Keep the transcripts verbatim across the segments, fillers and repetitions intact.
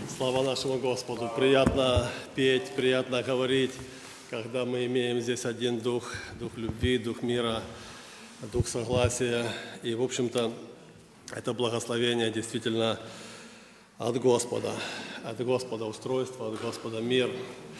Слава нашему Господу! Приятно петь, приятно говорить, когда мы имеем здесь один дух, дух любви, дух мира, дух согласия. И, в общем-то, это благословение действительно от Господа. От Господа устройство, от Господа мир.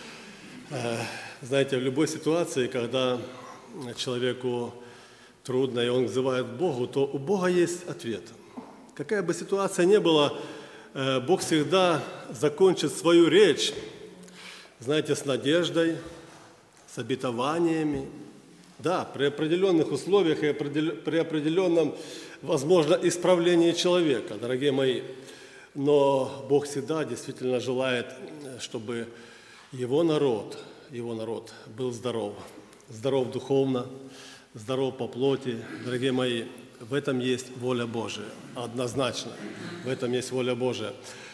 Знаете, в любой ситуации, когда человеку трудно, и он взывает к Богу, то у Бога есть ответ. Какая бы ситуация ни была, Бог всегда закончит свою речь, знаете, с надеждой, с обетованиями. Да, при определенных условиях и при определенном, возможно, исправлении человека, дорогие мои. Но Бог всегда действительно желает, чтобы Его народ, Его народ был здоров. Здоров духовно, здоров по плоти. Дорогие мои, в этом есть воля Божия, однозначно. В этом есть воля Божия.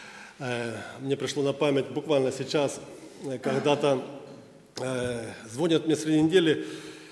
Мне пришло на память буквально сейчас, когда-то звонят мне среди недели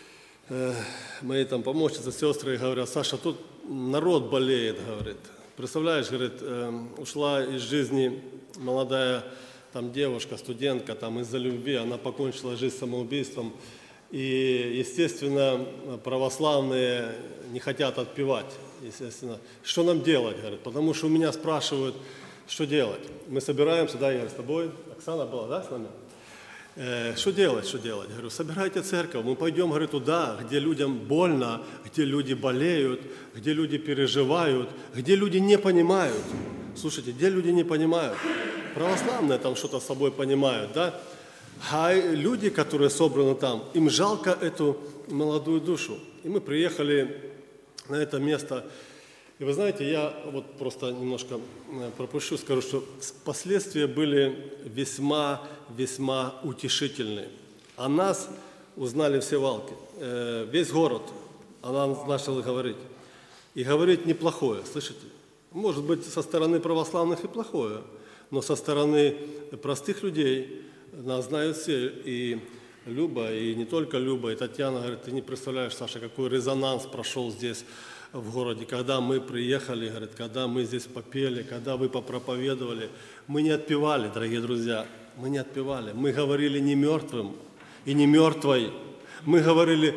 мои там помощницы, сестры, и говорят: Саша, тут народ болеет, говорит. Представляешь, говорит, ушла из жизни молодая там девушка, студентка, там из-за любви, она покончила жизнь самоубийством. И, естественно, православные не хотят отпевать, естественно. Что нам делать, говорят, потому что у меня спрашивают, что делать. Мы собираемся, да, я с тобой, Оксана была, да, с нами? Э, что делать, что делать? Говорю, собирайте церковь, мы пойдем, говорю, туда, где людям больно, где люди болеют, где люди переживают, где люди не понимают. Слушайте, где люди не понимают? Православные там что-то с собой понимают, да? А люди, которые собраны там, им жалко эту молодую душу. И мы приехали на это место. И вы знаете, я вот просто немножко пропущу, скажу, что последствия были весьма-весьма утешительные. О нас узнали все Валки, весь город о нас начал говорить. И говорить неплохое, слышите? Может быть, со стороны православных и плохое, но со стороны простых людей нас знают все, и Люба, и не только Люба, и Татьяна говорит: ты не представляешь, Саша, какой резонанс прошел здесь в городе, когда мы приехали, говорит, когда мы здесь попели, когда вы попроповедовали. Мы не отпевали, дорогие друзья, мы не отпевали, мы говорили не мертвым и не мертвой, мы говорили...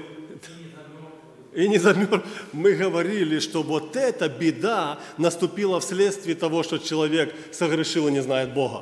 И не замерз. Мы говорили, что вот эта беда наступила вследствие того, что человек согрешил и не знает Бога.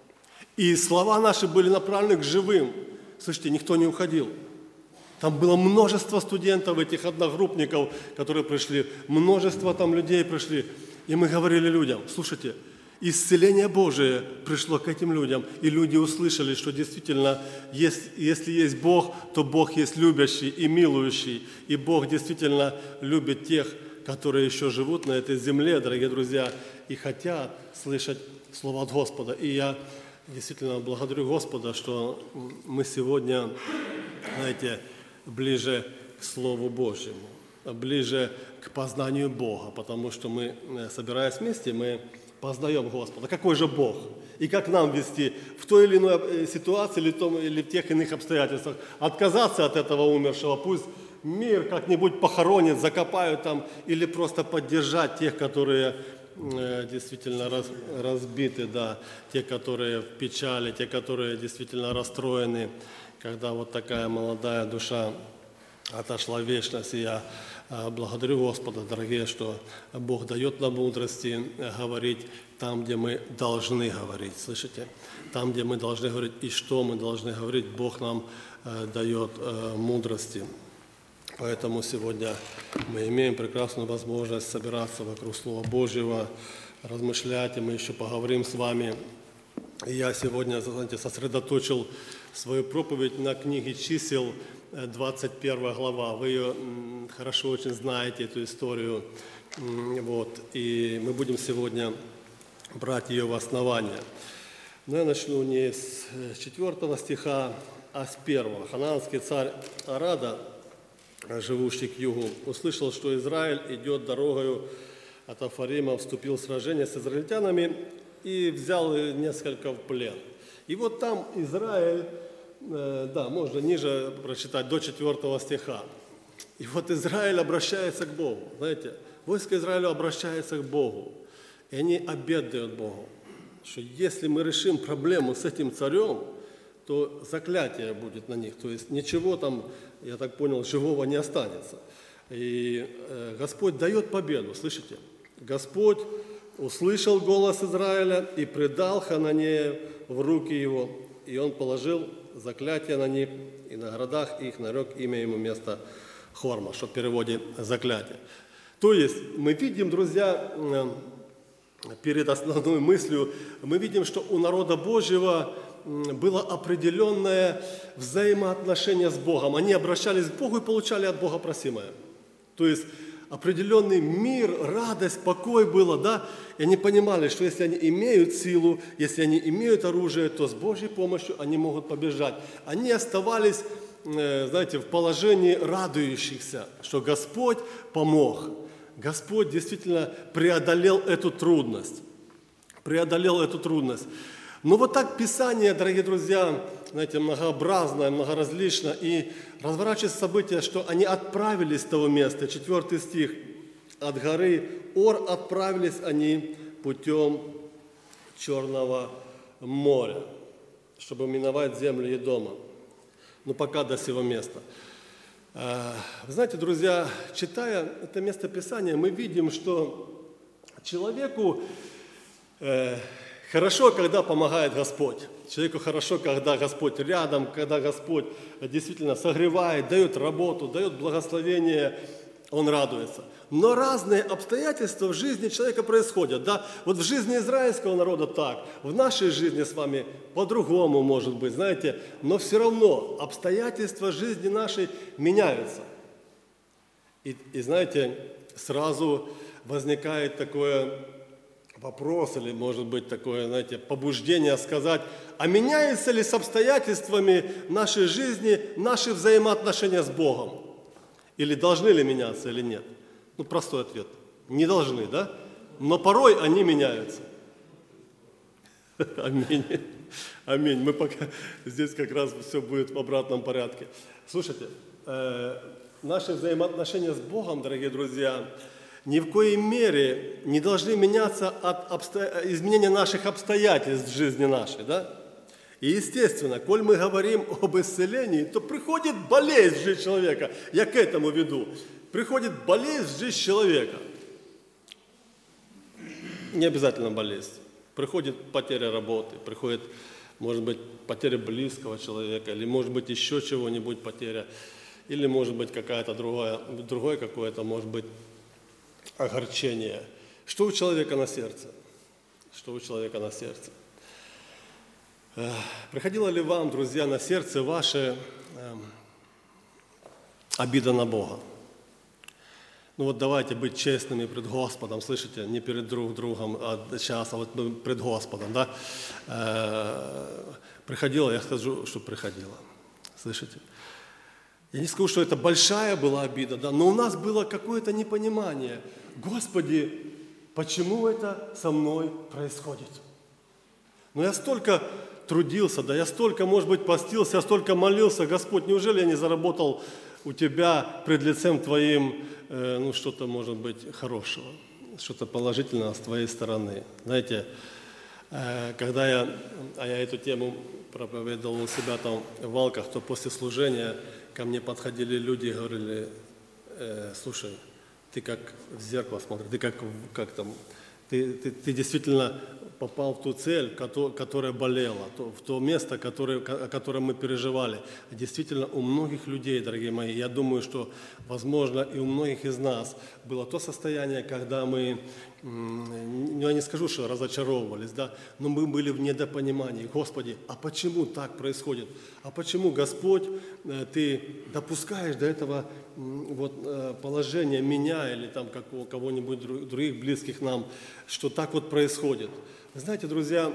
И слова наши были направлены к живым. Слышите, никто не уходил. Там было множество студентов, этих одногруппников, которые пришли. Множество там людей пришли. И мы говорили людям: слушайте, исцеление Божие пришло к этим людям. И люди услышали, что действительно, есть, если есть Бог, то Бог есть любящий и милующий. И Бог действительно любит тех, которые еще живут на этой земле, дорогие друзья, и хотят слышать слово от Господа. И я действительно благодарю Господа, что мы сегодня, знаете, ближе к Слову Божьему, ближе к познанию Бога, потому что мы, собираясь вместе, мы познаем Господа. Какой же Бог? И как нам вести в той или иной ситуации, или в, том, или в тех иных обстоятельствах? Отказаться от этого умершего, пусть мир как-нибудь похоронит, закопают там, или просто поддержать тех, которые действительно раз, разбиты, да, те, которые в печали, те, которые действительно расстроены, когда вот такая молодая душа отошла в вечность. И я благодарю Господа, дорогие, что Бог дает нам мудрости говорить там, где мы должны говорить, слышите? Там, где мы должны говорить и что мы должны говорить, Бог нам дает мудрости. Поэтому сегодня мы имеем прекрасную возможность собираться вокруг Слова Божьего, размышлять, и мы еще поговорим с вами. И я сегодня, знаете, сосредоточил свою проповедь на книге «Чисел», двадцать первая глава. Вы ее хорошо очень знаете, эту историю. Вот. И мы будем сегодня брать ее в основание. Но я начну не с четвертого стиха, а с первого. Ханаанский царь Арада, живущий к югу, услышал, что Израиль идет дорогою от Афарима, вступил в сражение с израильтянами и взял несколько в плен. И вот там Израиль, э, да, можно ниже прочитать, до четвертого стиха. И вот Израиль обращается к Богу. Знаете, войско Израиля обращается к Богу. И они обет дают Богу, что если мы решим проблему с этим царем, то заклятие будет на них. То есть ничего там, я так понял, живого не останется. И э, Господь дает победу, слышите? Господь услышал голос Израиля и предал Хананея в руки его. И он положил заклятие на них, и на городах их нарек имя ему место Хорма, что в переводе заклятие. То есть мы видим, друзья, перед основной мыслью, мы видим, что у народа Божьего было определенное взаимоотношение с Богом. Они обращались к Богу и получали от Бога просимое. То есть определенный мир, радость, покой было, да? И они понимали, что если они имеют силу, если они имеют оружие, то с Божьей помощью они могут побеждать. Они оставались, знаете, в положении радующихся, что Господь помог. Господь действительно преодолел эту трудность. Преодолел эту трудность. Но вот так Писание, дорогие друзья, знаете, многообразно, многоразлично. И разворачивается событие, что они отправились с того места. Четвертый стих. От горы Ор отправились они путем Черного моря, чтобы миновать землю Едома. Но пока до сего места. Вы знаете, друзья, читая это место Писания, мы видим, что человеку э, хорошо, когда помогает Господь. Человеку хорошо, когда Господь рядом, когда Господь действительно согревает, дает работу, дает благословение, он радуется. Но разные обстоятельства в жизни человека происходят. Да? Вот в жизни израильского народа так, в нашей жизни с вами по-другому может быть, знаете, но все равно обстоятельства жизни нашей меняются. И, и знаете, сразу возникает такой вопрос, или может быть такое, знаете, побуждение сказать, а меняются ли с обстоятельствами нашей жизни наши взаимоотношения с Богом? Или должны ли меняться, или нет? Ну, простой ответ. Не должны, да? Но порой они меняются. Аминь. Аминь. Мы пока здесь как раз все будет в обратном порядке. Слушайте, э, наши взаимоотношения с Богом, дорогие друзья, ни в коей мере не должны меняться от обсто... изменения наших обстоятельств в жизни нашей, да? И естественно, коль мы говорим об исцелении, то приходит болезнь в жизнь человека. Я к этому веду. Приходит болезнь в жизнь человека. Не обязательно болезнь. Приходит потеря работы, приходит, может быть, потеря близкого человека, или может быть еще чего-нибудь потеря, или может быть какая-то другая, другое какое-то, может быть, огорчение. Что у человека на сердце? Что у человека на сердце? Приходила ли вам, друзья, на сердце ваше э, обида на Бога? Ну вот давайте быть честными пред Господом, слышите, не перед друг другом, а сейчас, а вот пред Господом, да? Э, приходила, я скажу, что приходила, слышите? Я не скажу, что это большая была обида, да, но у нас было какое-то непонимание. Господи, почему это со мной происходит? Но я столько трудился, да, я столько, может быть, постился, я столько молился, Господь, неужели я не заработал у Тебя пред лицем Твоим, э, ну, что-то, может быть, хорошего, что-то положительного с Твоей стороны? Знаете, э, когда я, а я эту тему проповедовал у себя там в Валках, то после служения ко мне подходили люди и говорили, э, слушай, ты как в зеркало смотришь, ты как, как там, ты, ты, ты действительно попал в ту цель, которая болела, в то место, которое, о котором мы переживали. Действительно, у многих людей, дорогие мои, я думаю, что, возможно, и у многих из нас было то состояние, когда мы, ну, я не скажу, что разочаровывались, да, но мы были в недопонимании. Господи, а почему так происходит? А почему, Господь, Ты допускаешь до этого вот положения меня или там кого-нибудь других близких нам, что так вот происходит? Вы знаете, друзья,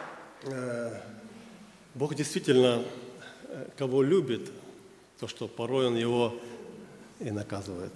Бог действительно кого любит, то что порой Он его и наказывает.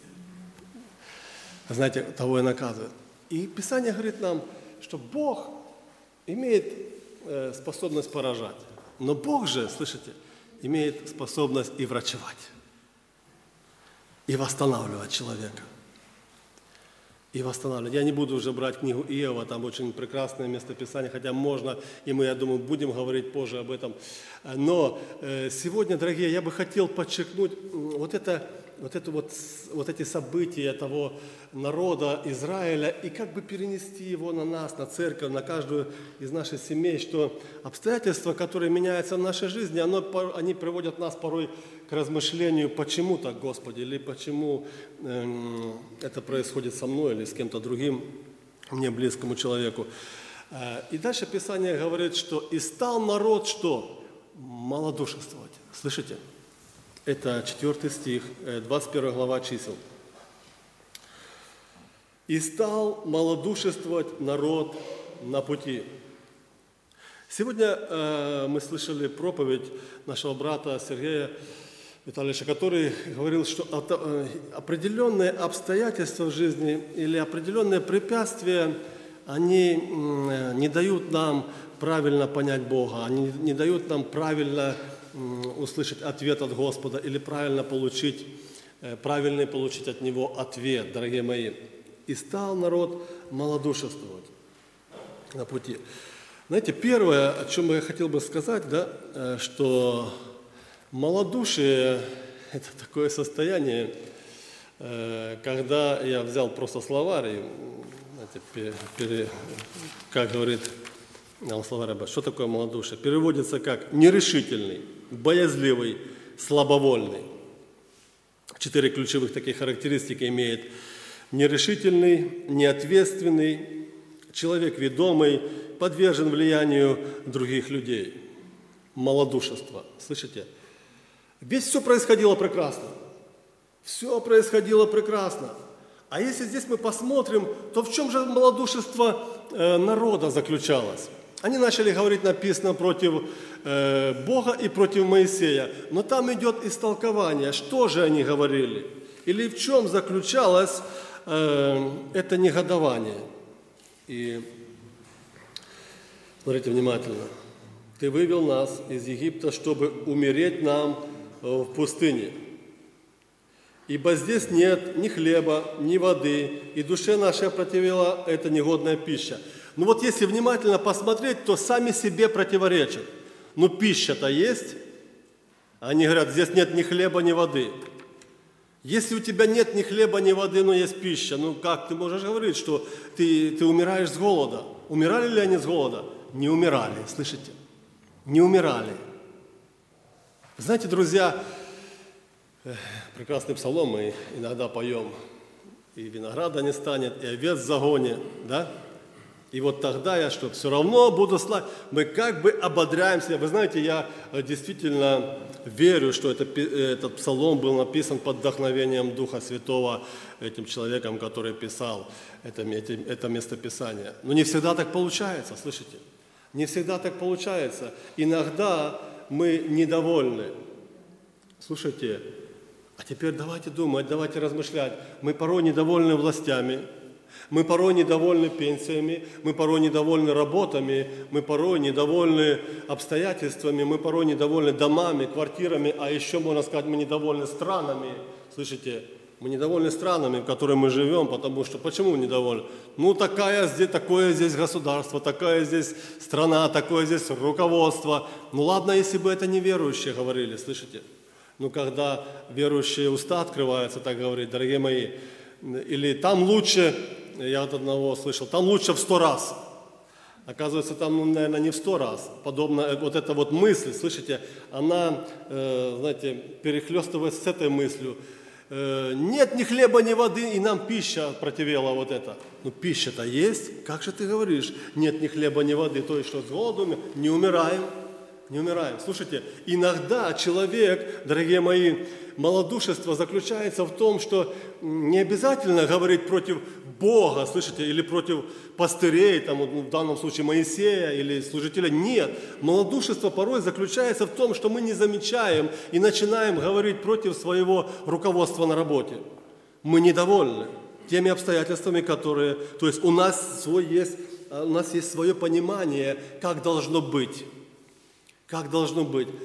Знаете, того и наказывает. И Писание говорит нам, что Бог имеет способность поражать, но Бог же, слышите, имеет способность и врачевать, и восстанавливать человека. и восстанавливать. Я не буду уже брать книгу Иова, там очень прекрасное местописание, хотя можно, и мы, я думаю, будем говорить позже об этом. Но сегодня, дорогие, я бы хотел подчеркнуть вот это, вот, это вот, вот эти события того народа Израиля и как бы перенести его на нас, на церковь, на каждую из наших семей, что обстоятельства, которые меняются в нашей жизни, оно, они приводят нас порой к размышлению, почему так, Господи, или почему э, это происходит со мной или с кем-то другим, мне близкому человеку. И дальше Писание говорит, что «и стал народ что? Малодушествовать». Слышите? Это четвертый стих, двадцать первая глава Чисел. «И стал малодушествовать народ на пути». Сегодня э, мы слышали проповедь нашего брата Сергея Витальевича, который говорил, что определенные обстоятельства в жизни или определенные препятствия, они не дают нам правильно понять Бога, они не дают нам правильно услышать ответ от Господа или правильно получить, правильный получить от Него ответ, дорогие мои. «И стал народ малодушествовать на пути». Знаете, первое, о чем я хотел бы сказать, да, что малодушие – это такое состояние, когда я взял просто словарь, знаете, пере, как говорит нам словарь, что такое малодушие? Переводится как нерешительный, боязливый, слабовольный. Четыре ключевых таких характеристики имеет: нерешительный, неответственный, человек ведомый, подвержен влиянию других людей. Малодушество. Слышите? Здесь все происходило прекрасно. Все происходило прекрасно. А если здесь мы посмотрим, то в чем же малодушество э, народа заключалось? Они начали говорить, написано, против э, Бога и против Моисея. Но там идет истолкование, что же они говорили. Или в чем заключалось э, это негодование. И смотрите внимательно. «Ты вывел нас из Египта, чтобы умереть нам в пустыне. Ибо здесь нет ни хлеба, ни воды, и душе нашей опротивила эта негодная пища». Ну вот если внимательно посмотреть, то сами себе противоречат. Ну пища-то есть. Они говорят, здесь нет ни хлеба, ни воды. Если у тебя нет ни хлеба, ни воды, но есть пища, ну как ты можешь говорить, что ты, ты умираешь с голода? Умирали ли они с голода? Не умирали, слышите? Не умирали. Знаете, друзья, прекрасный псалом мы иногда поем. И винограда не станет, и овец в загоне, да? И вот тогда я что, все равно буду славить. Мы как бы ободряемся. Вы знаете, я действительно верю, что это, этот псалом был написан под вдохновением Духа Святого этим человеком, который писал это, это местописание. Но не всегда так получается, слышите? Не всегда так получается. Иногда мы недовольны. Слушайте, а теперь давайте думать, давайте размышлять. Мы порой недовольны властями. Мы порой недовольны пенсиями, мы порой недовольны работами, мы порой недовольны обстоятельствами, мы порой недовольны домами, квартирами, а еще, можно сказать, мы недовольны странами. Слышите, мы недовольны странами, в которых мы живем, потому что, почему недовольны? Ну, такая здесь, такое здесь государство, такая здесь страна, такое здесь руководство. Ну, ладно, если бы это неверующие говорили, слышите? Ну, когда верующие уста открываются, так говорить, дорогие мои, или там лучше, я от одного слышал, там лучше в сто раз. Оказывается, там, ну, наверное, не в сто раз. Подобно, вот эта вот мысль, слышите, она, э, знаете, перехлестывает с этой мыслью. Э, нет ни хлеба, ни воды, и нам пища противела вот это. Ну, пища-то есть, как же ты говоришь? Нет ни хлеба, ни воды, то есть что, с голоду не умираем? Не умираем. Слушайте, иногда человек, дорогие мои, малодушество заключается в том, что не обязательно говорить против Бога, слышите, или против пастырей, там, в данном случае Моисея или служителя. Нет, малодушество порой заключается в том, что мы не замечаем и начинаем говорить против своего руководства на работе. Мы недовольны теми обстоятельствами, которые... То есть у нас, свой есть, у нас есть свое понимание, как должно быть. Как должно быть.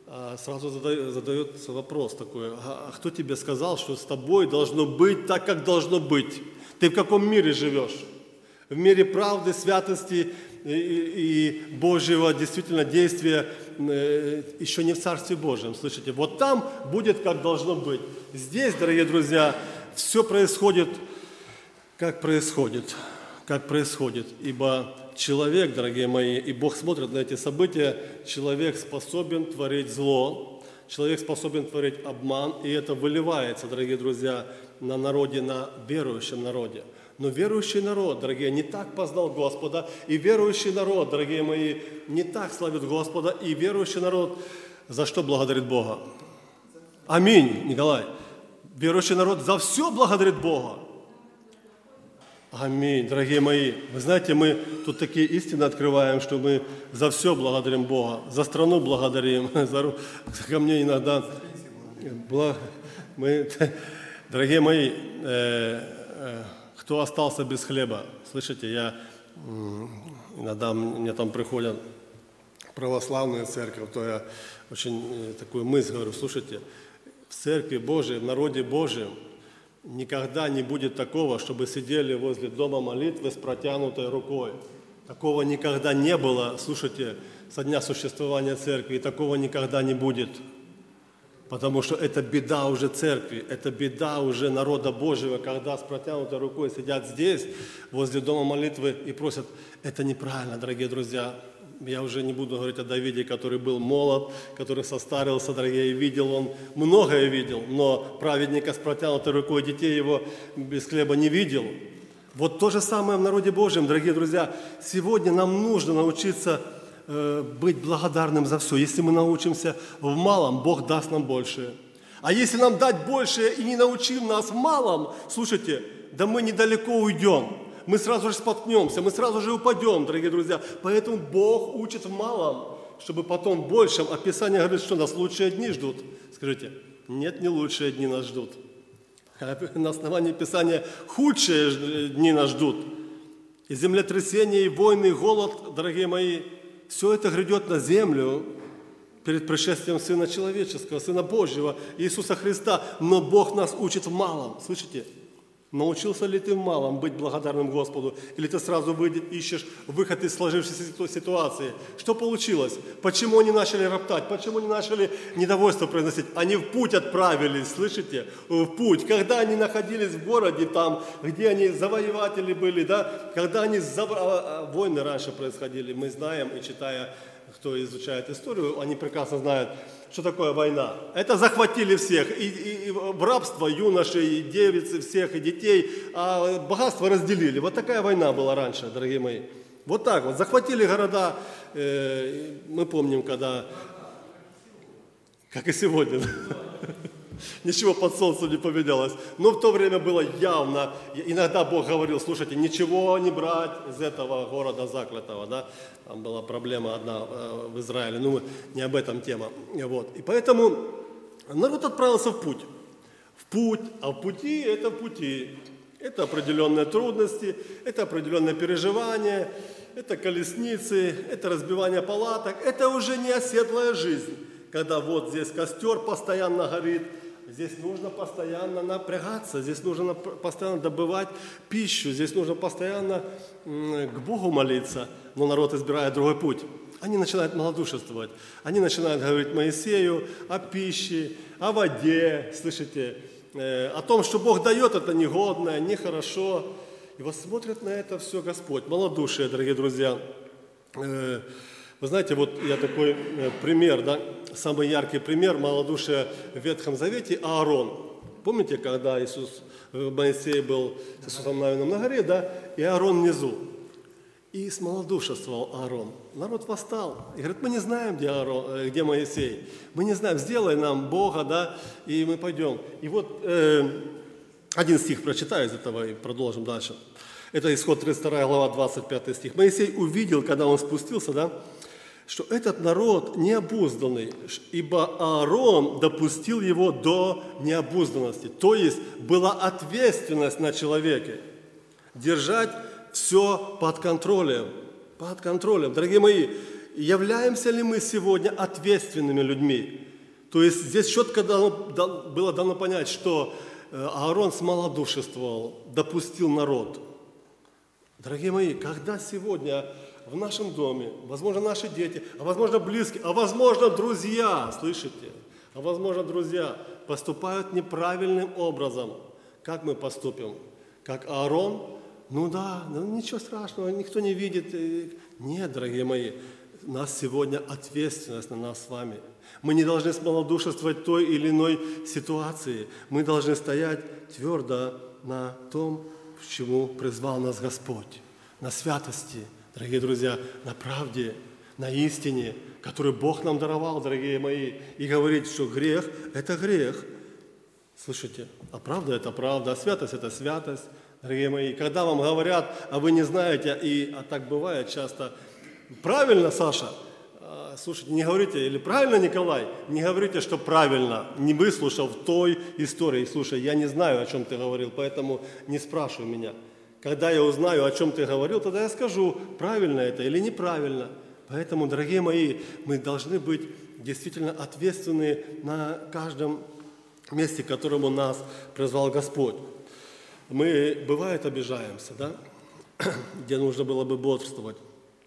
сразу задается вопрос такой: а кто тебе сказал, что с тобой должно быть так, как должно быть? Ты в каком мире живешь? В мире правды, святости и, и Божьего действительно действия, еще не в Царстве Божьем, слышите? Вот там будет, как должно быть. Здесь, дорогие друзья, все происходит, как происходит, как происходит. Ибо человек, дорогие мои, и Бог смотрит на эти события, человек способен творить зло, человек способен творить обман, и это выливается, дорогие друзья, на народе, на верующем народе. Но верующий народ, дорогие, не так познал Господа, и верующий народ, дорогие мои, не так славит Господа, и верующий народ за что благодарит Бога? Аминь, Николай. Верующий народ за все благодарит Бога. Аминь, дорогие мои. Вы знаете, мы тут такие истины открываем, что мы за все благодарим Бога, за страну благодарим, за... ко мне иногда... Мы... Дорогие мои, э, э, кто остался без хлеба, слышите, я иногда мне там приходят православные церкви, то я очень такую мысль говорю: слушайте, в церкви Божией, в народе Божьем никогда не будет такого, чтобы сидели возле дома молитвы с протянутой рукой. Такого никогда не было, слушайте, со дня существования церкви, и такого никогда не будет. Потому что это беда уже церкви, это беда уже народа Божьего, когда с протянутой рукой сидят здесь, возле дома молитвы, и просят. Это неправильно, дорогие друзья. Я уже не буду говорить о Давиде, который был молод, который состарился, дорогие, и видел он, многое видел, но праведника с протянутой рукой, детей его без хлеба не видел. Вот то же самое в народе Божьем, дорогие друзья. Сегодня нам нужно научиться быть благодарным за все. Если мы научимся в малом, Бог даст нам больше. А если нам дать больше и не научим нас в малом, слушайте, да мы недалеко уйдем. Мы сразу же споткнемся, мы сразу же упадем, дорогие друзья. Поэтому Бог учит в малом, чтобы потом в большем. А Писание говорит, что нас лучшие дни ждут. Скажите, нет, не лучшие дни нас ждут. На основании Писания худшие дни нас ждут. И землетрясения, и войны, и голод, дорогие мои, все это грядет на землю перед пришествием Сына Человеческого, Сына Божьего, Иисуса Христа. Но Бог нас учит в малом. Слышите? Научился ли ты в малом быть благодарным Господу? Или ты сразу ищешь выход из сложившейся ситуации? Что получилось? Почему они начали роптать? Почему они начали недовольство произносить? Они в путь отправились, слышите? В путь. Когда они находились в городе, там, где они завоеватели были, да? Когда они забра... войны раньше происходили, мы знаем, и читая, кто изучает историю, они прекрасно знают, что такое война. Это захватили всех, и, и, и в рабство юношей, и девицы всех, и детей, а богатство разделили. Вот такая война была раньше, дорогие мои. Вот так вот, захватили города, э, мы помним, когда, как и сегодня, ничего под солнцем не поменялось. Но в то время было явно, иногда Бог говорил: слушайте, ничего не брать из этого города заклятого, да. Там была проблема одна в Израиле, ну не об этом тема. Вот. И поэтому народ отправился в путь. В путь, а в пути это в пути. Это определенные трудности, это определенные переживания, это колесницы, это разбивание палаток. Это уже не оседлая жизнь, когда вот здесь костер постоянно горит. Здесь нужно постоянно напрягаться, здесь нужно постоянно добывать пищу, здесь нужно постоянно к Богу молиться. Но народ избирает другой путь. Они начинают малодушествовать. Они начинают говорить Моисею о пище, о воде, слышите, о том, что Бог дает, это негодное, нехорошо. И вот смотрит на это все Господь. Малодушие, дорогие друзья. Вы знаете, вот я такой пример, да, самый яркий пример малодушия в Ветхом Завете – Аарон. Помните, когда Иисус, Моисей был с Иисусом Навином на горе, да, и Аарон внизу. И смолодушествовал Аарон. Народ восстал и говорит: мы не знаем, где, Аарон, где Моисей. Мы не знаем, сделай нам Бога, да, и мы пойдем. И вот э, один стих прочитаю из этого и продолжим дальше. Это Исход тридцать вторая глава, двадцать пятый стих. Моисей увидел, когда он спустился, да, что этот народ необузданный, ибо Аарон допустил его до необузданности. То есть была ответственность на человеке держать все под контролем. Под контролем. Дорогие мои, являемся ли мы сегодня ответственными людьми? То есть здесь четко дано, было дано понять, что Аарон смолодушествовал, допустил народ. Дорогие мои, когда сегодня в нашем доме, возможно, наши дети, а возможно, близкие, а возможно, друзья, слышите, а возможно, друзья поступают неправильным образом, как мы поступим? Как Аарон? Ну да, ну ничего страшного, никто не видит. Нет, дорогие мои, у нас сегодня ответственность на нас с вами. Мы не должны смолодушествовать той или иной ситуации. Мы должны стоять твердо на том, к чему призвал нас Господь. На святости, дорогие друзья, на правде, на истине, которую Бог нам даровал, дорогие мои. И говорить, что грех – это грех. Слышите? А правда – это правда, а святость – это святость, дорогие мои. Когда вам говорят, а вы не знаете, и а так бывает часто, правильно, Саша? Слушайте, не говорите, или правильно, Николай, не говорите, что правильно, не выслушав той истории. Слушай, я не знаю, о чем ты говорил, поэтому не спрашивай меня. Когда я узнаю, о чем ты говорил, тогда я скажу, правильно это или неправильно. Поэтому, дорогие мои, мы должны быть действительно ответственны на каждом месте, к которому нас призвал Господь. Мы, бывает, обижаемся, да, где нужно было бы бодрствовать.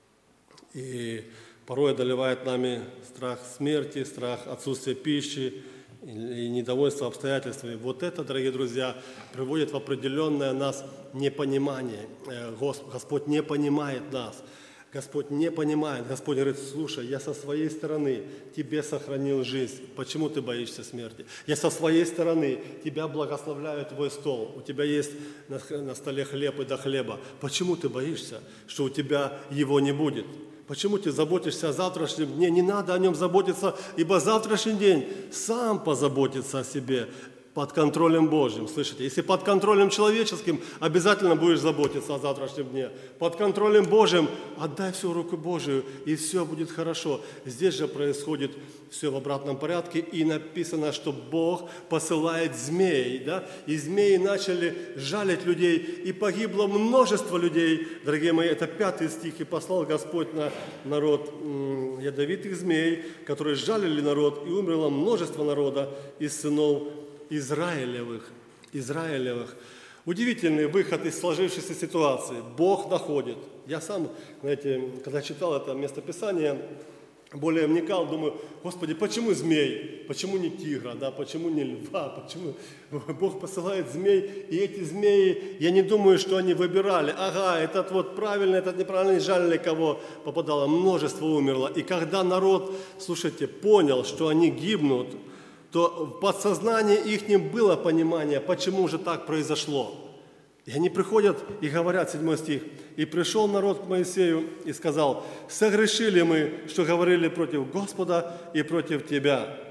И порой одолевает нами страх смерти, страх отсутствия пищи и недовольство обстоятельствами. Вот это, дорогие друзья, приводит в определенное нас непонимание. Господь не понимает нас. Господь не понимает. Господь говорит, слушай, я со своей стороны тебе сохранил жизнь. Почему ты боишься смерти? Я со своей стороны тебя благословляю твой стол. У тебя есть на столе хлеб и до хлеба. Почему ты боишься, что у тебя его не будет? Почему ты заботишься о завтрашнем дне? Не надо о нем заботиться, ибо завтрашний день сам позаботится о себе под контролем Божьим. Слышите? Если под контролем человеческим, обязательно будешь заботиться о завтрашнем дне. Под контролем Божьим отдай все в руку Божию, и все будет хорошо. Здесь же происходит все в обратном порядке, и написано, что Бог посылает змей, да? И змеи начали жалить людей, и погибло множество людей. Дорогие мои, это пятый стих, и послал Господь на народ ядовитых змей, которые жалили народ, и умерло множество народа из сынов Израилевых, Израилевых. Удивительный выход из сложившейся ситуации. Бог находит. Я сам, знаете, когда читал это местописание, более вникал, думаю, Господи, почему змей? Почему не тигра? Да? Почему не льва? Почему Бог посылает змей? И эти змеи, я не думаю, что они выбирали. Ага, этот вот правильный, этот неправильный, жалили кого попадало. Множество умерло. И когда народ, слушайте, понял, что они гибнут, то в подсознании их не было понимания, почему же так произошло. И они приходят и говорят, седьмой стих, «И пришел народ к Моисею и сказал, согрешили мы, что говорили против Господа и против Тебя».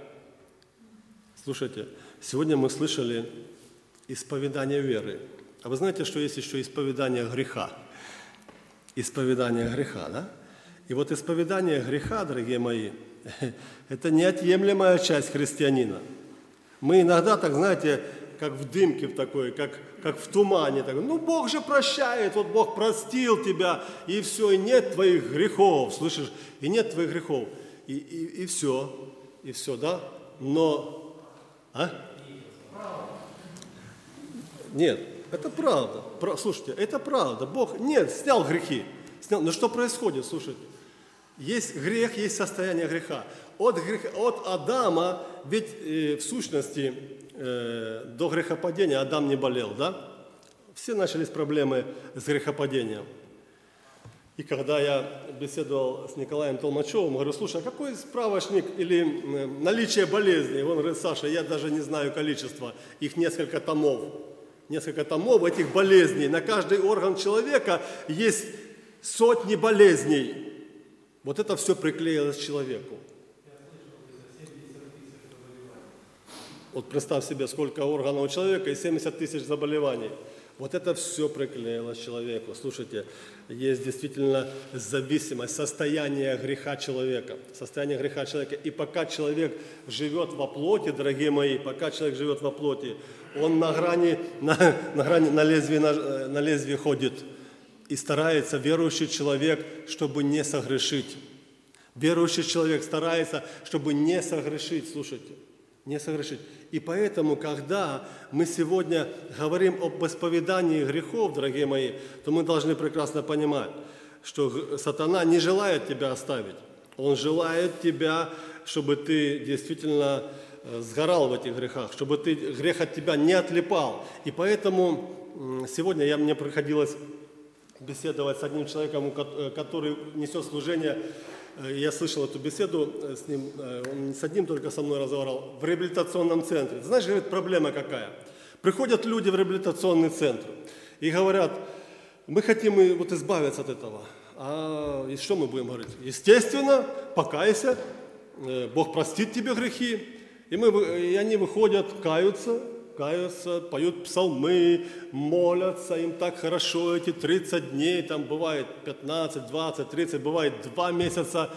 Слушайте, сегодня мы слышали исповедание веры. А вы знаете, что есть еще исповедание греха? Исповедание греха, да? И вот исповедание греха, дорогие мои, это неотъемлемая часть христианина. Мы иногда, так знаете, как в дымке в такой, как, как в тумане. Так, ну, Бог же прощает, вот Бог простил тебя, и все, и нет твоих грехов, слышишь? И нет твоих грехов. И, и, и все, и все, да? Но, а? Нет, это правда. Слушайте, это правда. Бог, нет, снял грехи. Снял. Но что происходит, слушайте? Есть грех, есть состояние греха. От, греха, от Адама, ведь э, в сущности э, до грехопадения Адам не болел, да? Все начались проблемы с грехопадением. И когда я беседовал с Николаем Толмачевым, говорю, слушай, а какой справочник или э, наличие болезней? Он говорит, Саша, я даже не знаю количества, их несколько томов. Несколько томов этих болезней. На каждый орган человека есть сотни болезней. Вот это все приклеилось к человеку. Вот представь себе, сколько органов у человека и семьдесят тысяч заболеваний. Вот это все приклеилось к человеку. Слушайте, есть действительно зависимость, состояние греха человека. Состояние греха человека. И пока человек живет во плоти, дорогие мои, пока человек живет во плоти, он на грани, на, на, грани, на, лезвии, на, на лезвии ходит. И старается верующий человек, чтобы не согрешить. Верующий человек старается, чтобы не согрешить, слушайте, не согрешить. И поэтому, когда мы сегодня говорим об исповедании грехов, дорогие мои, то мы должны прекрасно понимать, что сатана не желает тебя оставить. Он желает тебя, чтобы ты действительно сгорал в этих грехах, чтобы ты, грех от тебя не отлипал. И поэтому сегодня я, мне приходилось беседовать с одним человеком, который несет служение. Я слышал эту беседу с ним, он не с одним только со мной разговаривал, в реабилитационном центре. Знаешь, говорит, проблема какая? Приходят люди в реабилитационный центр и говорят, мы хотим вот избавиться от этого. А и что мы будем говорить? Естественно, покайся, Бог простит тебе грехи. И, мы, и они выходят, каются, каются, поют псалмы, молятся, им так хорошо эти тридцать дней, там бывает пятнадцать, двадцать, тридцать, бывает два месяца.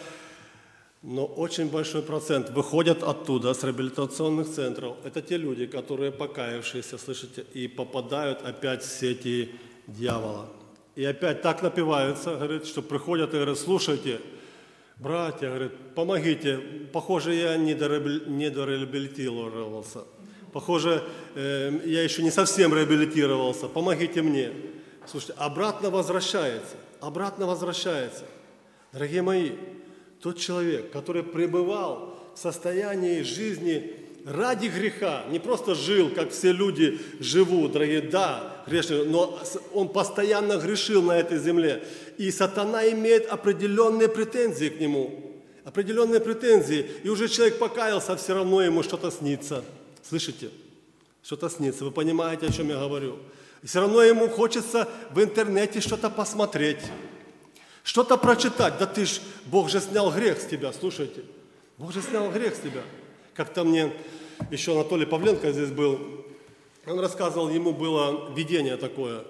Но очень большой процент выходят оттуда, с реабилитационных центров. Это те люди, которые покаявшиеся, слышите, и попадают опять в сети дьявола. И опять так напиваются, говорит, что приходят и говорят, слушайте, братья, говорит, помогите, похоже, я не дореабилитировался, похоже, э, я еще не совсем реабилитировался, помогите мне. Слушайте, обратно возвращается, обратно возвращается. Дорогие мои, тот человек, который пребывал в состоянии жизни ради греха, не просто жил, как все люди живут, дорогие, да, грешные, но он постоянно грешил на этой земле. И сатана имеет определенные претензии к нему, определенные претензии. И уже человек покаялся, а все равно ему что-то снится. Слышите? Что-то снится. Вы понимаете, о чем я говорю? И все равно ему хочется в интернете что-то посмотреть, что-то прочитать. Да ты ж, Бог же снял грех с тебя, слушайте. Бог же снял грех с тебя. Как-то мне еще Анатолий Павленко здесь был, он рассказывал, ему было видение такое.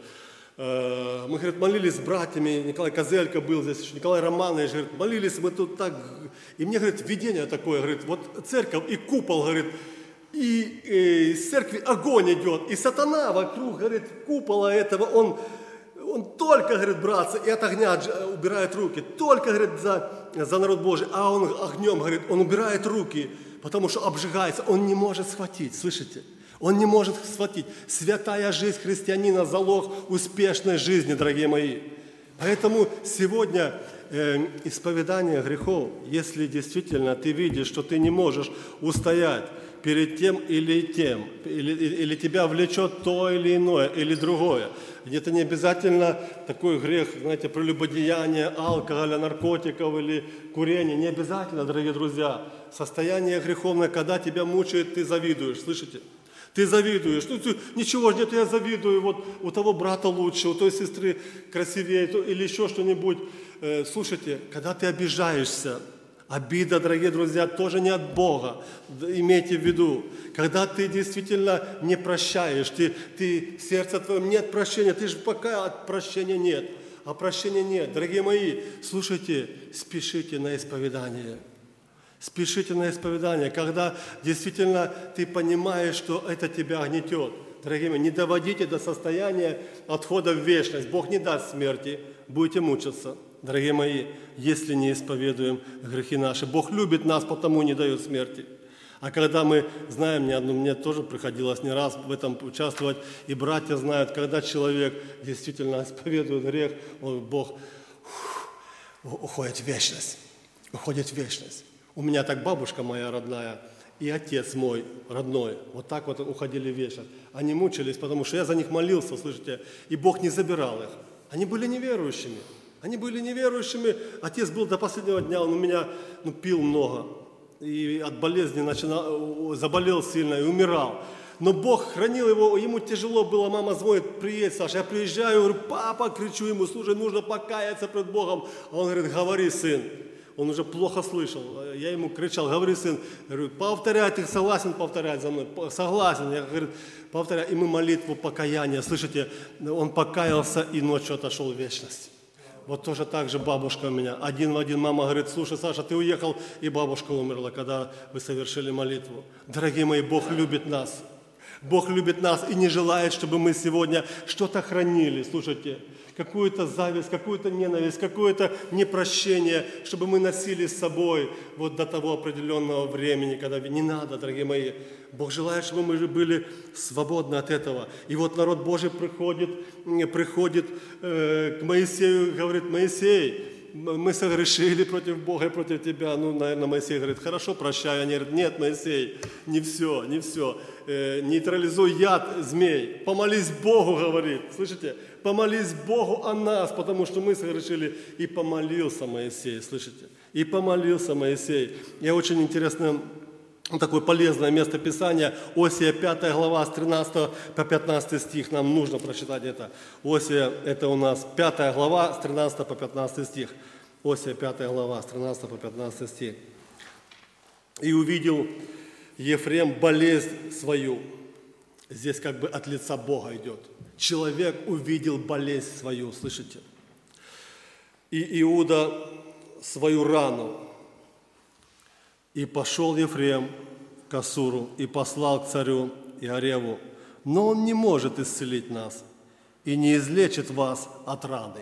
Мы, говорит, молились с братьями, Николай Козелько был здесь, еще Николай Романович, говорит, молились мы тут так. И мне, говорит, видение такое, говорит, вот церковь и купол, говорит, и, и из церкви огонь идет, и сатана вокруг, говорит, купола этого, он, он только, говорит, браться, и от огня убирает руки, только, говорит, за, за народ Божий, а он огнем, говорит, он убирает руки, потому что обжигается, он не может схватить, слышите? Он не может схватить. Святая жизнь христианина – залог успешной жизни, дорогие мои. Поэтому сегодня э, исповедание грехов, если действительно ты видишь, что ты не можешь устоять перед тем или тем, или, или тебя влечет то или иное, или другое. Это не обязательно такой грех, знаете, прелюбодеяние, алкоголя, наркотиков или курение. Не обязательно, дорогие друзья. Состояние греховное, когда тебя мучает, ты завидуешь, слышите? Ты завидуешь. Ну, ты, ничего нет, я завидую. Вот у того брата лучше, у той сестры красивее, то, или еще что-нибудь. Э, слушайте, когда ты обижаешься, обида, дорогие друзья, тоже не от Бога. Имейте в виду, когда ты действительно не прощаешь, ты, ты в сердце твоем нет прощения, ты же пока от прощения нет, а прощения нет. Дорогие мои, слушайте, спешите на исповедание. Спешите на исповедание, когда действительно ты понимаешь, что это тебя гнетет. Дорогие мои, не доводите до состояния отхода в вечность. Бог не даст смерти, будете мучиться. Дорогие мои, если не исповедуем грехи наши. Бог любит нас, потому не дает смерти. А когда мы знаем, не одну, мне тоже приходилось не раз в этом участвовать, и братья знают, когда человек действительно исповедует грех, он, Бог ух, уходит в вечность. Уходит в вечность. У меня так бабушка моя родная и отец мой родной, вот так вот уходили в вечность. Они мучились, потому что я за них молился, слышите, и Бог не забирал их. Они были неверующими. Они были неверующими. Отец был до последнего дня, он у меня ну, пил много. И от болезни начинал, заболел сильно и умирал. Но Бог хранил его, ему тяжело было, мама звонит, приедь, Саша. Я приезжаю, говорю, папа, кричу ему, слушай, нужно покаяться пред Богом. А он говорит, говори, сын. Он уже плохо слышал. Я ему кричал, говори, сын. Я говорю, повторяй, ты согласен повторять за мной? Согласен. Я говорю, повторяй. И мы молитву покаяния. Слышите, он покаялся и ночью отошел в вечность. Вот тоже так же бабушка у меня. Один в один мама говорит, слушай, Саша, ты уехал, и бабушка умерла, когда вы совершили молитву. Дорогие мои, Бог любит нас. Бог любит нас и не желает, чтобы мы сегодня что-то хранили. Слушайте, какую-то зависть, какую-то ненависть, какое-то непрощение, чтобы мы носили с собой вот до того определенного времени, когда не надо, дорогие мои. Бог желает, чтобы мы были свободны от этого. И вот народ Божий приходит, приходит э, к Моисею и говорит: Моисей, мы согрешили против Бога и против тебя. Ну, наверное, Моисей говорит: хорошо, прощаю. Они говорят: нет, Моисей, не все, не все. Э, нейтрализуй яд змей. Помолись Богу, говорит. Слышите? Помолись Богу о нас, потому что мы согрешили. И помолился Моисей, слышите? И помолился Моисей. Я очень интересно... Такое полезное место Писания, Осия пятая глава, с тринадцатого по пятнадцатый стих, нам нужно прочитать это. Осия, это у нас пятая глава, с тринадцатого по пятнадцатый стих. Осия пятая глава, с тринадцатого по пятнадцатый стих. «И увидел Ефрем болезнь свою». Здесь как бы от лица Бога идет. Человек увидел болезнь свою, слышите? «И Иуда свою рану. И пошел Ефрем к Ассуру и послал к царю Иареву, но он не может исцелить нас и не излечит вас от раны».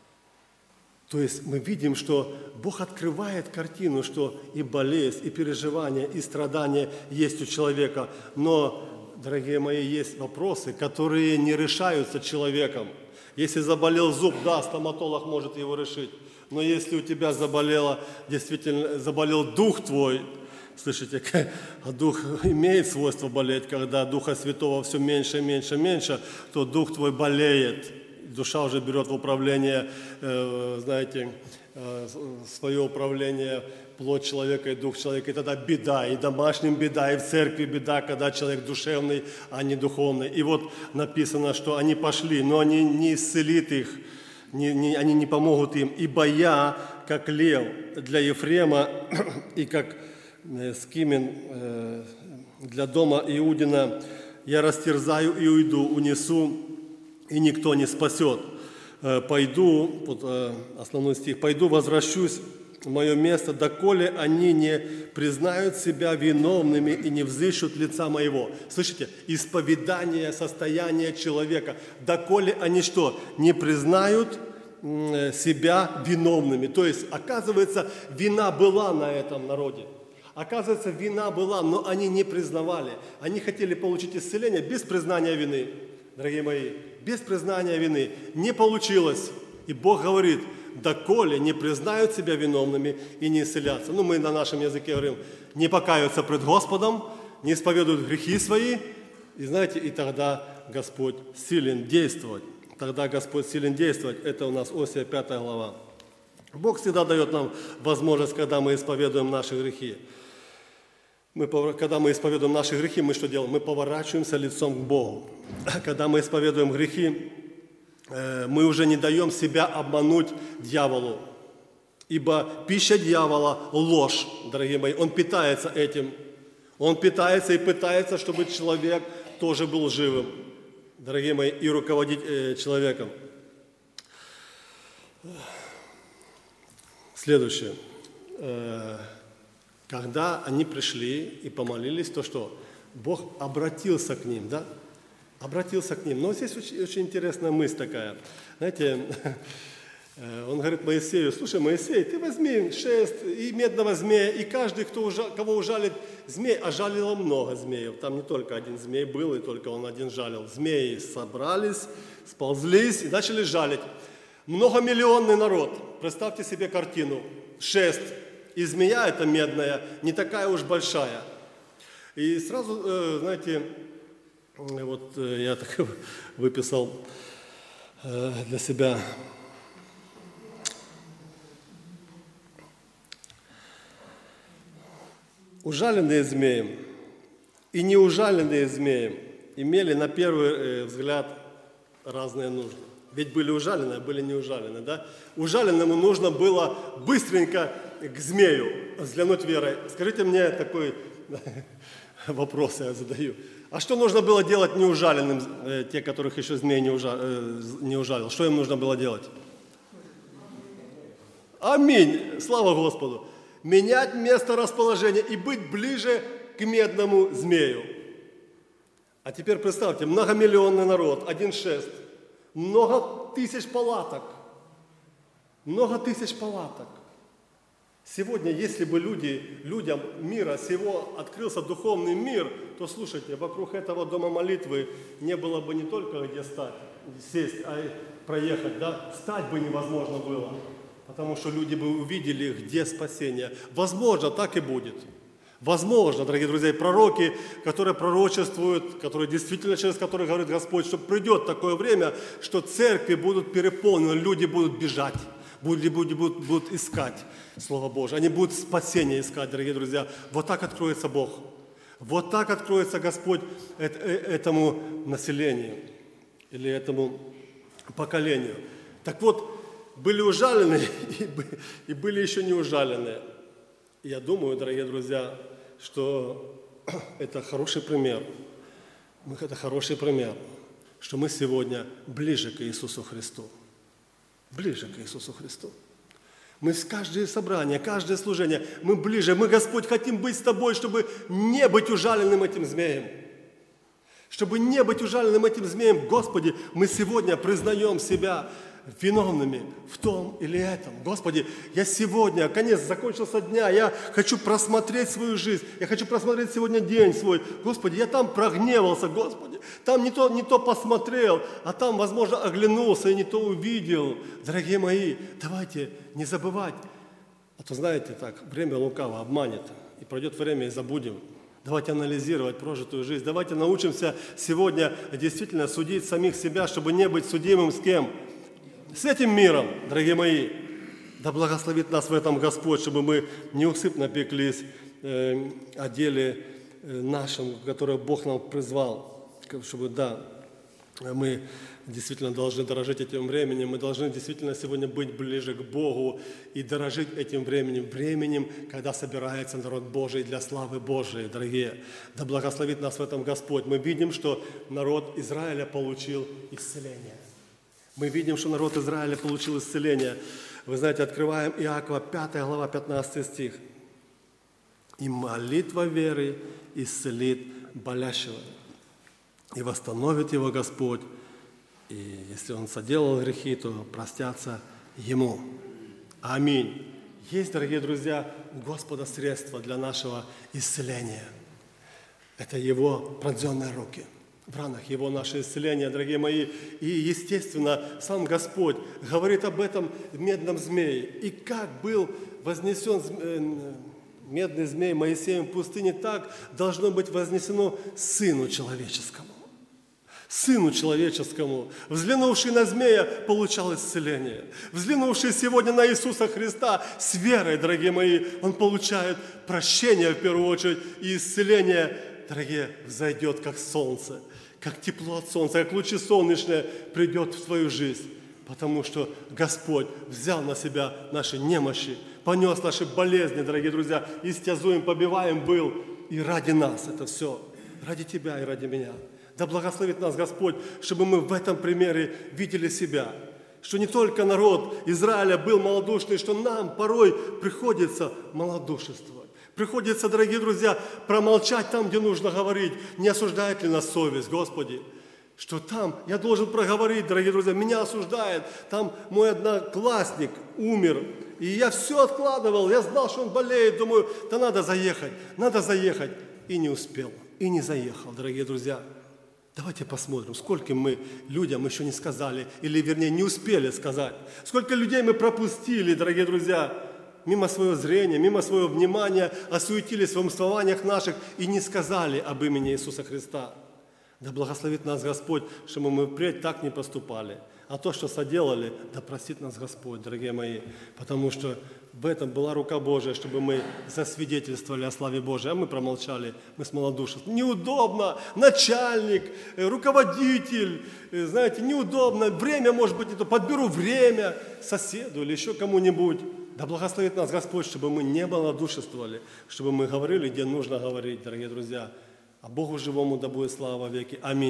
То есть мы видим, что Бог открывает картину, что и болезнь, и переживания, и страдания есть у человека. Но, дорогие мои, есть вопросы, которые не решаются человеком. Если заболел зуб, да, стоматолог может его решить. Но если у тебя заболело, действительно заболел дух твой, слышите, а дух имеет свойство болеть, когда Духа Святого все меньше, меньше, меньше, то дух твой болеет. Душа уже берет в управление, э, знаете, э, свое управление, плоть человека и дух человека. И тогда беда, и домашним беда, и в церкви беда, когда человек душевный, а не духовный. И вот написано, что они пошли, но они не исцелит их. Не, не, они не помогут им, ибо я, как лев для Ефрема и как э, скимен э, для дома Иудина, я растерзаю и уйду, унесу, и никто не спасет. Э, пойду, вот э, основной стих, пойду, возвращусь в мое место, доколе они не признают себя виновными и не взыщут лица моего. Слышите? Исповедание состояния человека. Доколе они что? Не признают себя виновными. То есть, оказывается, вина была на этом народе. Оказывается, вина была, но они не признавали. Они хотели получить исцеление без признания вины. Дорогие мои, без признания вины. Не получилось. И Бог говорит: доколе не признают себя виновными и не исцелятся. Ну, мы на нашем языке говорим: не покаются пред Господом, не исповедуют грехи свои. И знаете, и тогда Господь силен действовать. Тогда Господь силен действовать. Это у нас Осия пятая глава. Бог всегда дает нам возможность, когда мы исповедуем наши грехи. Мы, когда мы исповедуем наши грехи, мы что делаем? Мы поворачиваемся лицом к Богу. Когда мы исповедуем грехи, мы уже не даем себя обмануть дьяволу. Ибо пища дьявола – ложь, дорогие мои. Он питается этим. Он питается и пытается, чтобы человек тоже был живым, дорогие мои, и руководить э, человеком. Следующее. Э, когда они пришли и помолились, то что? Бог обратился к ним, да? Обратился к ним. Но здесь очень, очень интересная мысль такая. Знаете, он говорит Моисею: слушай, Моисей, ты возьми шест и медного змея, и каждый, кто ужа, кого ужалит змей, а жалило много змеев. Там не только один змей был, и только он один жалил. Змеи собрались, сползлись и начали жалить. Многомиллионный народ. Представьте себе картину. Шест и змея эта медная, не такая уж большая. И сразу, знаете, вот я так выписал для себя. Ужаленные змеем и неужаленные змеем имели на первый взгляд разные нужды. Ведь были ужаленные, а были неужаленные, да? Ужаленному нужно было быстренько к змею взглянуть верой. Скажите мне такой вопрос, я задаю. А что нужно было делать неужаленным, те, которых еще змей не ужалил? Что им нужно было делать? Аминь! Слава Господу! Менять место расположения и быть ближе к медному змею. А теперь представьте, многомиллионный народ, один шест. много тысяч палаток. Много тысяч палаток. Сегодня, если бы люди, людям мира сего открылся духовный мир, то, слушайте, вокруг этого дома молитвы не было бы не только где стать, сесть, а и проехать, да, стать бы невозможно было, потому что люди бы увидели, где спасение. Возможно, так и будет. Возможно, дорогие друзья, и пророки, которые пророчествуют, которые действительно, через которых говорит Господь, что придет такое время, что церкви будут переполнены, люди будут бежать. Люди будут, будут, будут искать Слово Божие. Они будут спасение искать, дорогие друзья. Вот так откроется Бог. Вот так откроется Господь этому населению или этому поколению. Так вот, были ужалены и были еще не ужалены. Я думаю, дорогие друзья, что это хороший пример. Это хороший пример, что мы сегодня ближе к Иисусу Христу. Ближе к Иисусу Христу. Мы с каждое собрание, каждое служение, мы ближе. Мы, Господь, хотим быть с Тобой, чтобы не быть ужаленным этим змеем. Чтобы не быть ужаленным этим змеем, Господи, мы сегодня признаем себя виновными в том или этом. Господи, я сегодня, конец закончился дня, я хочу просмотреть свою жизнь, я хочу просмотреть сегодня день свой. Господи, я там прогневался, Господи, там не то, не то посмотрел, а там, возможно, оглянулся и не то увидел. Дорогие мои, давайте не забывать, а то, знаете, так, время лукаво обманет, и пройдет время и забудем. Давайте анализировать прожитую жизнь, давайте научимся сегодня действительно судить самих себя, чтобы не быть судимым с кем? С этим миром, дорогие мои. Да благословит нас в этом Господь, чтобы мы неусыпно пеклись э, о деле э, нашем, которое Бог нам призвал. Чтобы, да, мы действительно должны дорожить этим временем, мы должны действительно сегодня быть ближе к Богу и дорожить этим временем, временем, когда собирается народ Божий для славы Божией, дорогие. Да благословит нас в этом Господь. Мы видим, что народ Израиля получил исцеление. Мы видим, что народ Израиля получил исцеление. Вы знаете, открываем Иакова, пятая глава, пятнадцатый стих. «И молитва веры исцелит болящего, и восстановит его Господь, и если он соделал грехи, то простятся ему». Аминь. Есть, дорогие друзья, у Господа средства для нашего исцеления. Это Его пронзенные руки. В ранах Его наше исцеление, дорогие мои. И, естественно, сам Господь говорит об этом медном змее. И как был вознесен медный змей Моисеем в пустыне, так должно быть вознесено Сыну Человеческому. Сыну Человеческому, взглянувший на змея, получал исцеление. Взглянувший сегодня на Иисуса Христа с верой, дорогие мои, он получает прощение в первую очередь, и исцеление, дорогие, взойдет как солнце, как тепло от солнца, как лучи солнечные придет в твою жизнь. Потому что Господь взял на себя наши немощи, понес наши болезни, дорогие друзья, истязуем, побиваем был. И ради нас это все, ради тебя и ради меня. Да благословит нас Господь, чтобы мы в этом примере видели себя. Что не только народ Израиля был малодушный, что нам порой приходится малодушествовать. Приходится, дорогие друзья, промолчать там, где нужно говорить. Не осуждает ли нас совесть, Господи? Что там я должен проговорить, дорогие друзья, меня осуждает. Там мой одноклассник умер, и я все откладывал. Я знал, что он болеет, думаю, да надо заехать, надо заехать. И не успел, и не заехал, дорогие друзья. Давайте посмотрим, сколько мы людям еще не сказали, или, вернее, не успели сказать. Сколько людей мы пропустили, дорогие друзья, мимо своего зрения, мимо своего внимания, осуетились в умствованиях наших и не сказали об имени Иисуса Христа. Да благословит нас Господь, чтобы мы впредь так не поступали. А то, что соделали, да простит нас Господь, дорогие мои, потому что в этом была рука Божия, чтобы мы засвидетельствовали о славе Божией, а мы промолчали, мы смолодушествовали. Неудобно, начальник, руководитель, знаете, неудобно, время может быть не то, подберу время соседу или еще кому-нибудь. Да благословит нас Господь, чтобы мы не малодушествовали, чтобы мы говорили, где нужно говорить, дорогие друзья. А Богу живому да будет слава во веки. Аминь.